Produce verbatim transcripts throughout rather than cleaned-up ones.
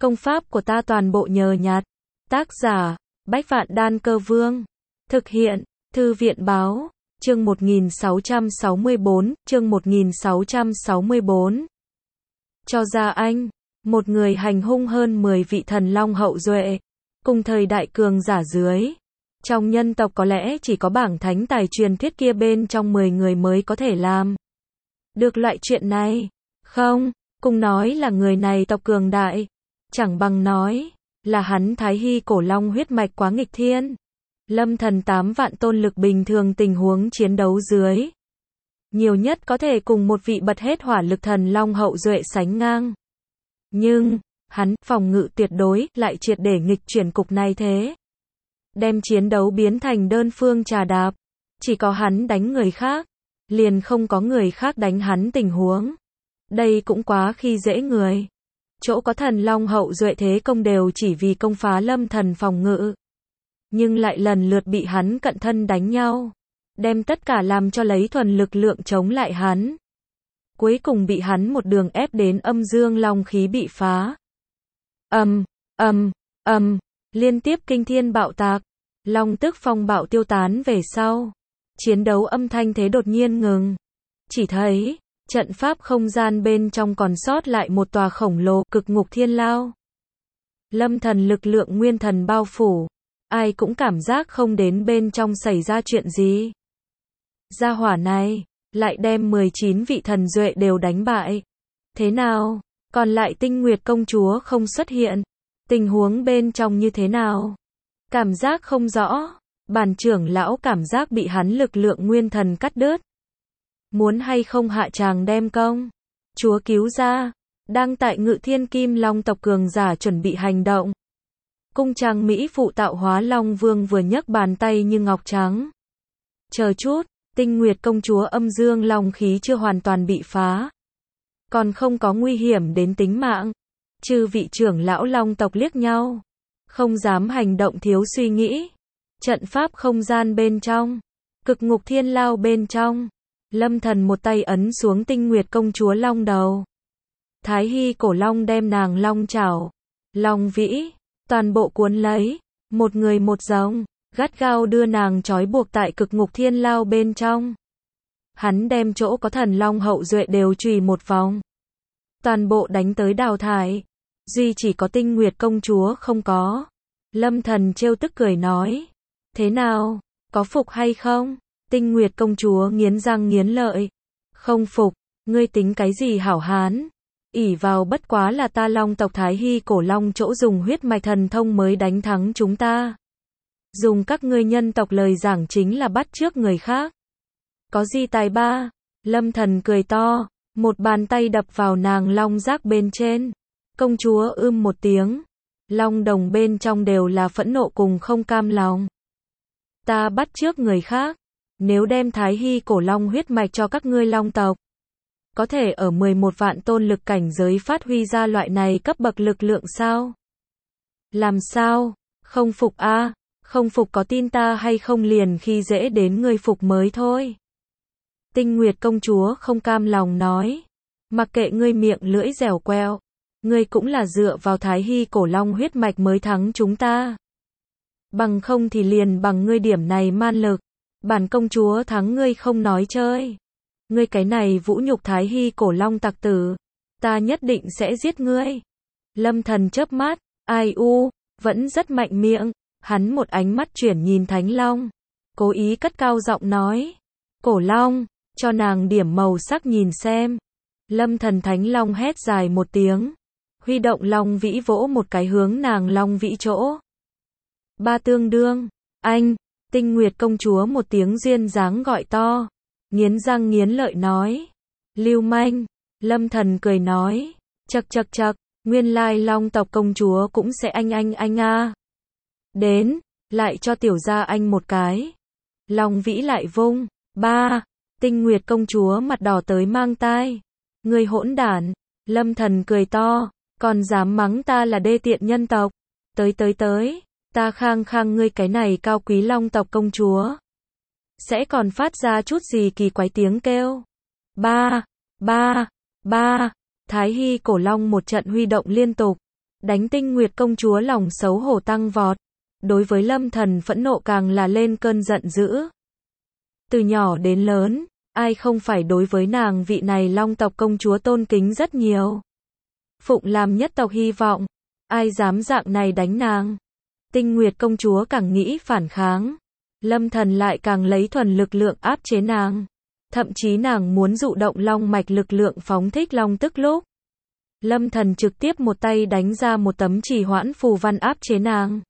Công pháp của ta toàn bộ nhờ nhặt. Tác giả, Bách Vạn Đan Cơ Vương. Thực hiện, Thư viện Báo. Chương một nghìn sáu trăm sáu mươi bốn, chương một nghìn sáu trăm sáu mươi bốn. Cho ra anh, một người hành hung hơn mười vị thần long hậu duệ, cùng thời đại cường giả dưới. Trong nhân tộc có lẽ chỉ có bảng thánh tài truyền thuyết kia bên trong mười người mới có thể làm được loại chuyện này. Không, cùng nói là người này tộc cường đại, chẳng bằng nói là hắn Thái Hy cổ long huyết mạch quá nghịch thiên. Lâm thần tám vạn tôn lực bình thường tình huống chiến đấu dưới, nhiều nhất có thể cùng một vị bật hết hỏa lực thần long hậu duệ sánh ngang. Nhưng, hắn, phòng ngự tuyệt đối, lại triệt để nghịch chuyển cục này thế. Đem chiến đấu biến thành đơn phương trà đạp. Chỉ có hắn đánh người khác, liền không có người khác đánh hắn tình huống. Đây cũng quá khi dễ người. Chỗ có thần long hậu duệ thế công đều chỉ vì công phá lâm thần phòng ngự, nhưng lại lần lượt bị hắn cận thân đánh nhau, đem tất cả làm cho lấy thuần lực lượng chống lại hắn. Cuối cùng bị hắn một đường ép đến âm dương long khí bị phá. Ầm, ầm, ầm, liên tiếp kinh thiên bạo tạc, long tức phong bạo tiêu tán về sau, chiến đấu âm thanh thế đột nhiên ngừng. Chỉ thấy trận pháp không gian bên trong còn sót lại một tòa khổng lồ cực ngục thiên lao. Lâm thần lực lượng nguyên thần bao phủ, ai cũng cảm giác không đến bên trong xảy ra chuyện gì. Gia hỏa này lại đem mười chín vị thần duệ đều đánh bại. Thế nào? Còn lại Tinh Nguyệt công chúa không xuất hiện. Tình huống bên trong như thế nào? Cảm giác không rõ. Bản trưởng lão cảm giác bị hắn lực lượng nguyên thần cắt đứt. Muốn hay không hạ tràng đem công chúa cứu ra. Đang tại Ngự Thiên Kim Long tộc cường giả chuẩn bị hành động. Cung trang mỹ phụ tạo hóa long vương vừa nhấc bàn tay như ngọc trắng. Chờ chút, Tinh Nguyệt công chúa âm dương long khí chưa hoàn toàn bị phá, còn không có nguy hiểm đến tính mạng. Chư vị trưởng lão long tộc liếc nhau, không dám hành động thiếu suy nghĩ. Trận pháp không gian bên trong, cực ngục thiên lao bên trong, Lâm thần một tay ấn xuống Tinh Nguyệt công chúa long đầu. Thái Hy cổ long đem nàng long chảo, long vĩ, toàn bộ cuốn lấy, một người một giống, gắt gao đưa nàng trói buộc tại cực ngục thiên lao bên trong. Hắn đem chỗ có thần long hậu duệ đều chùy một vòng, toàn bộ đánh tới đào thải, duy chỉ có Tinh Nguyệt công chúa không có. Lâm thần trêu tức cười nói, thế nào, có phục hay không? Tinh Nguyệt công chúa nghiến răng nghiến lợi, không phục, ngươi tính cái gì hảo hán? Ỷ vào bất quá là ta long tộc Thái Hy cổ long chỗ dùng huyết mạch thần thông mới đánh thắng chúng ta. Dùng các ngươi nhân tộc lời giảng chính là bắt chước người khác. Có gì tài ba? Lâm thần cười to, một bàn tay đập vào nàng long giác bên trên. Công chúa ưm một tiếng, long đồng bên trong đều là phẫn nộ cùng không cam lòng. Ta bắt chước người khác, nếu đem Thái Hy cổ long huyết mạch cho các ngươi long tộc, có thể ở mười một vạn tôn lực cảnh giới phát huy ra loại này cấp bậc lực lượng sao? Làm sao? Không phục a? À? Không phục có tin ta hay không liền khi dễ đến người phục mới thôi. Tinh Nguyệt công chúa không cam lòng nói, mặc kệ ngươi miệng lưỡi dẻo queo, ngươi cũng là dựa vào Thái Hy cổ long huyết mạch mới thắng chúng ta. Bằng không thì liền bằng ngươi điểm này man lực, bản công chúa thắng ngươi không nói chơi. Ngươi cái này vũ nhục Thái Hy cổ long tặc tử, ta nhất định sẽ giết ngươi. Lâm thần chớp mắt, ai u, vẫn rất mạnh miệng. Hắn một ánh mắt chuyển nhìn Thánh Long, cố ý cất cao giọng nói, cổ long, cho nàng điểm màu sắc nhìn xem. Lâm thần Thánh Long hét dài một tiếng, huy động long vĩ vỗ một cái hướng nàng long vĩ chỗ. Ba tương đương, anh, Tinh Nguyệt công chúa một tiếng duyên dáng gọi to, nghiến răng nghiến lợi nói, lưu manh. Lâm thần cười nói, chậc chậc chậc, nguyên lai long tộc công chúa cũng sẽ anh anh anh a. Đến, lại cho tiểu gia anh một cái. Long vĩ lại vung, ba, Tinh Nguyệt công chúa mặt đỏ tới mang tai. Người hỗn đản. Lâm thần cười to, còn dám mắng ta là đê tiện nhân tộc. Tới tới tới, ta khang khang ngươi cái này cao quý long tộc công chúa. Sẽ còn phát ra chút gì kỳ quái tiếng kêu. Ba, ba, ba, Thái Hy cổ long một trận huy động liên tục. đánh Tinh Nguyệt công chúa lòng xấu hổ tăng vọt. Đối với Lâm Thần phẫn nộ càng là lên cơn giận dữ. Từ nhỏ đến lớn, ai không phải đối với nàng vị này Long tộc công chúa tôn kính rất nhiều. Phụng làm nhất tộc hy vọng, ai dám dạng này đánh nàng. Tinh Nguyệt công chúa càng nghĩ phản kháng, Lâm Thần lại càng lấy thuần lực lượng áp chế nàng. Thậm chí nàng muốn dụ động long mạch lực lượng phóng thích long tức lúc. Lâm Thần trực tiếp một tay đánh ra một tấm trì hoãn phù văn áp chế nàng.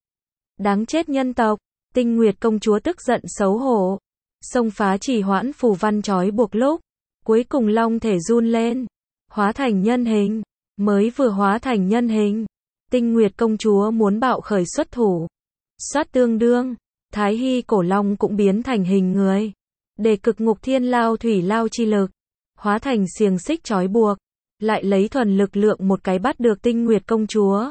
Đáng chết nhân tộc, Tinh Nguyệt công chúa tức giận xấu hổ. Xông phá trì hoãn phù văn trói buộc lúc. Cuối cùng long thể run lên. Hóa thành nhân hình. Mới vừa hóa thành nhân hình. Tinh Nguyệt công chúa muốn bạo khởi xuất thủ. Xoát tương đương. Thái Hy cổ long cũng biến thành hình người. Để cực ngục thiên lao thủy lao chi lực. Hóa thành xiềng xích trói buộc. Lại lấy thuần lực lượng một cái bắt được Tinh Nguyệt công chúa.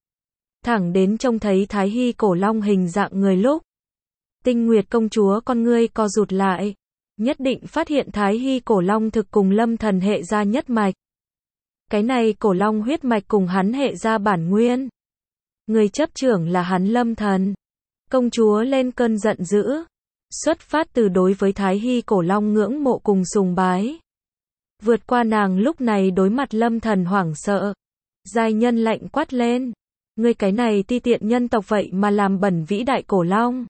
Thẳng đến trông thấy Thái Hy cổ long hình dạng người lúc. Tinh Nguyệt công chúa con ngươi co rụt lại. Nhất định phát hiện Thái Hy cổ long thực cùng Lâm Thần hệ ra nhất mạch. Cái này cổ long huyết mạch cùng hắn hệ ra bản nguyên. Người chấp trưởng là hắn Lâm Thần. Công chúa lên cơn giận dữ. Xuất phát từ đối với Thái Hy cổ long ngưỡng mộ cùng sùng bái. Vượt qua nàng lúc này đối mặt Lâm Thần hoảng sợ. Giai nhân lạnh quát lên. Ngươi cái này ti tiện nhân tộc vậy mà làm bẩn vĩ đại cổ long.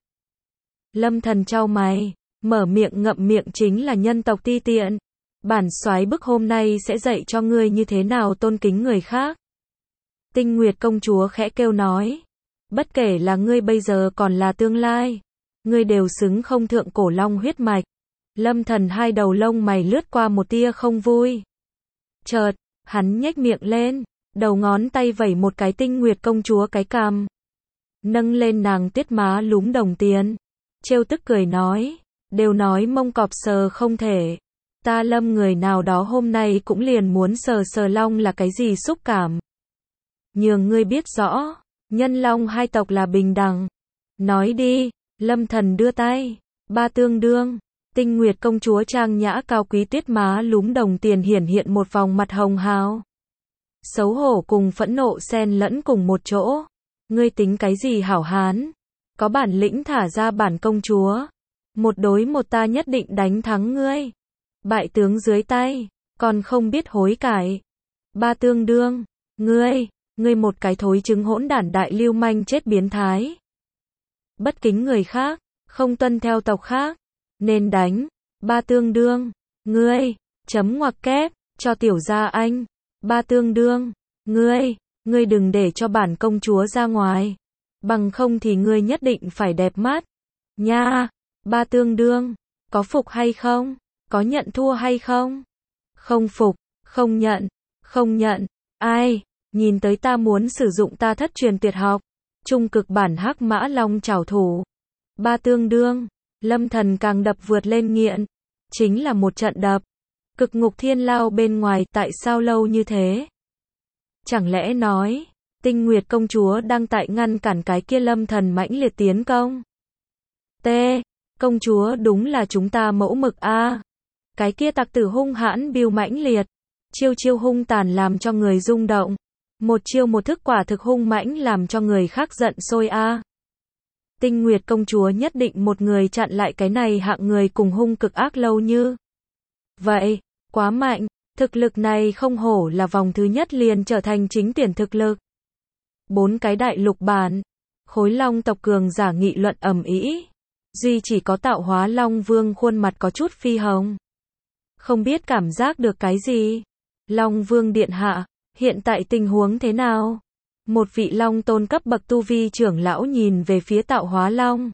Lâm Thần chau mày, mở miệng ngậm miệng chính là nhân tộc ti tiện. Bản soái bức hôm nay sẽ dạy cho ngươi như thế nào tôn kính người khác. Tinh Nguyệt công chúa khẽ kêu nói. Bất kể là ngươi bây giờ còn là tương lai. Ngươi đều xứng không thượng cổ long huyết mạch. Lâm Thần hai đầu lông mày lướt qua một tia không vui. Chợt, hắn nhếch miệng lên, đầu ngón tay vẩy một cái Tinh Nguyệt công chúa cái cằm. Nâng lên nàng tiết má lúm đồng tiền. Trêu tức cười nói, đều nói mông cọp sờ không thể. Ta Lâm người nào đó hôm nay cũng liền muốn sờ sờ long là cái gì xúc cảm. Nhường ngươi biết rõ, nhân long hai tộc là bình đẳng. Nói đi, Lâm Thần đưa tay, ba tương đương. Tinh Nguyệt công chúa trang nhã cao quý tuyết má lúm đồng tiền hiển hiện một vòng mặt hồng hào. Xấu hổ cùng phẫn nộ xen lẫn cùng một chỗ. Ngươi tính cái gì hảo hán? Có bản lĩnh thả ra bản công chúa. Một đối một ta nhất định đánh thắng ngươi. Bại tướng dưới tay, còn không biết hối cải. Ba tương đương, ngươi, ngươi một cái thối trứng hỗn đản đại lưu manh chết biến thái. Bất kính người khác, không tuân theo tộc khác. Nên đánh, ba tương đương, ngươi, chấm ngoặc kép, cho tiểu gia anh, ba tương đương, ngươi, ngươi đừng để cho bản công chúa ra ngoài, bằng không thì ngươi nhất định phải đẹp mắt, nha, ba tương đương, có phục hay không, có nhận thua hay không, không phục, không nhận, không nhận, ai, nhìn tới ta muốn sử dụng ta thất truyền tuyệt học, trung cực bản hắc mã long trảo thủ, ba tương đương. Lâm Thần càng đập vượt lên nghiện. Chính là một trận đập. Cực ngục thiên lao bên ngoài tại sao lâu như thế? Chẳng lẽ nói, Tinh Nguyệt công chúa đang tại ngăn cản cái kia Lâm Thần mãnh liệt tiến công? T. Công chúa đúng là chúng ta mẫu mực a. Cái kia tặc tử hung hãn biêu mãnh liệt. Chiêu chiêu hung tàn làm cho người rung động. Một chiêu một thức quả thực hung mãnh làm cho người khác giận sôi a. Tinh Nguyệt công chúa nhất định một người chặn lại cái này hạng người cùng hung cực ác lâu như. Vậy, quá mạnh, thực lực này không hổ là vòng thứ nhất liền trở thành chính tuyển thực lực. Bốn cái đại lục bản, khối long tộc cường giả nghị luận ầm ĩ. Duy chỉ có tạo hóa long vương khuôn mặt có chút phi hồng. Không biết cảm giác được cái gì. Long vương điện hạ, hiện tại tình huống thế nào? Một vị long tôn cấp bậc tu vi trưởng lão nhìn về phía tạo hóa long.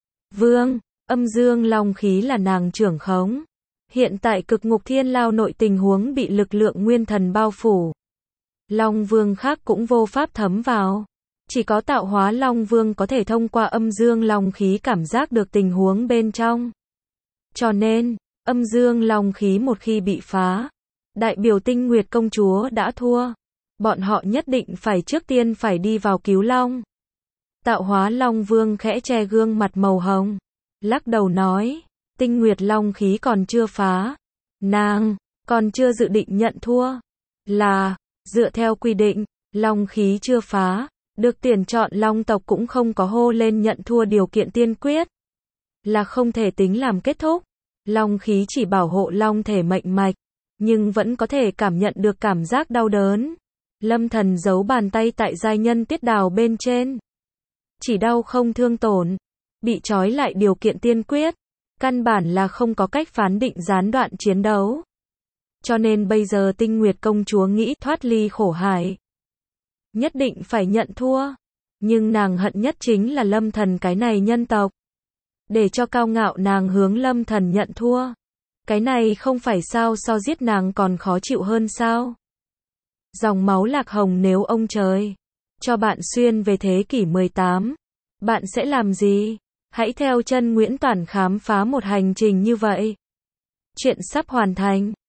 Vương, âm dương long khí là nàng trưởng khống. Hiện tại cực ngục thiên lao nội tình huống bị lực lượng nguyên thần bao phủ. Long vương khác cũng vô pháp thấm vào. Chỉ có tạo hóa long vương có thể thông qua âm dương long khí cảm giác được tình huống bên trong. Cho nên, âm dương long khí một khi bị phá, đại biểu Tinh Nguyệt công chúa đã thua. Bọn họ nhất định phải trước tiên phải đi vào cứu long. Tạo hóa long vương khẽ che gương mặt màu hồng. Lắc đầu nói, Tinh Nguyệt long khí còn chưa phá. Nàng, còn chưa dự định nhận thua. Là, dựa theo quy định, Long khí chưa phá, được tuyển chọn Long tộc cũng không có hô lên nhận thua điều kiện tiên quyết. Là không thể tính làm kết thúc. Long khí chỉ bảo hộ Long thể mệnh mạch, nhưng vẫn có thể cảm nhận được cảm giác đau đớn. Lâm Thần giấu bàn tay tại giai nhân tiết đào bên trên. Chỉ đau không thương tổn. Bị trói lại điều kiện tiên quyết. Căn bản là không có cách phán định gián đoạn chiến đấu. Cho nên bây giờ Tinh Nguyệt công chúa nghĩ thoát ly khổ hải. Nhất định phải nhận thua. Nhưng nàng hận nhất chính là Lâm Thần cái này nhân tộc. Để cho cao ngạo nàng hướng Lâm Thần nhận thua. Cái này không phải sao so giết nàng còn khó chịu hơn sao? Dòng máu Lạc Hồng nếu ông trời cho bạn xuyên về thế kỷ mười tám, bạn sẽ làm gì? Hãy theo chân Nguyễn Toản khám phá một hành trình như vậy. Chuyện sắp hoàn thành.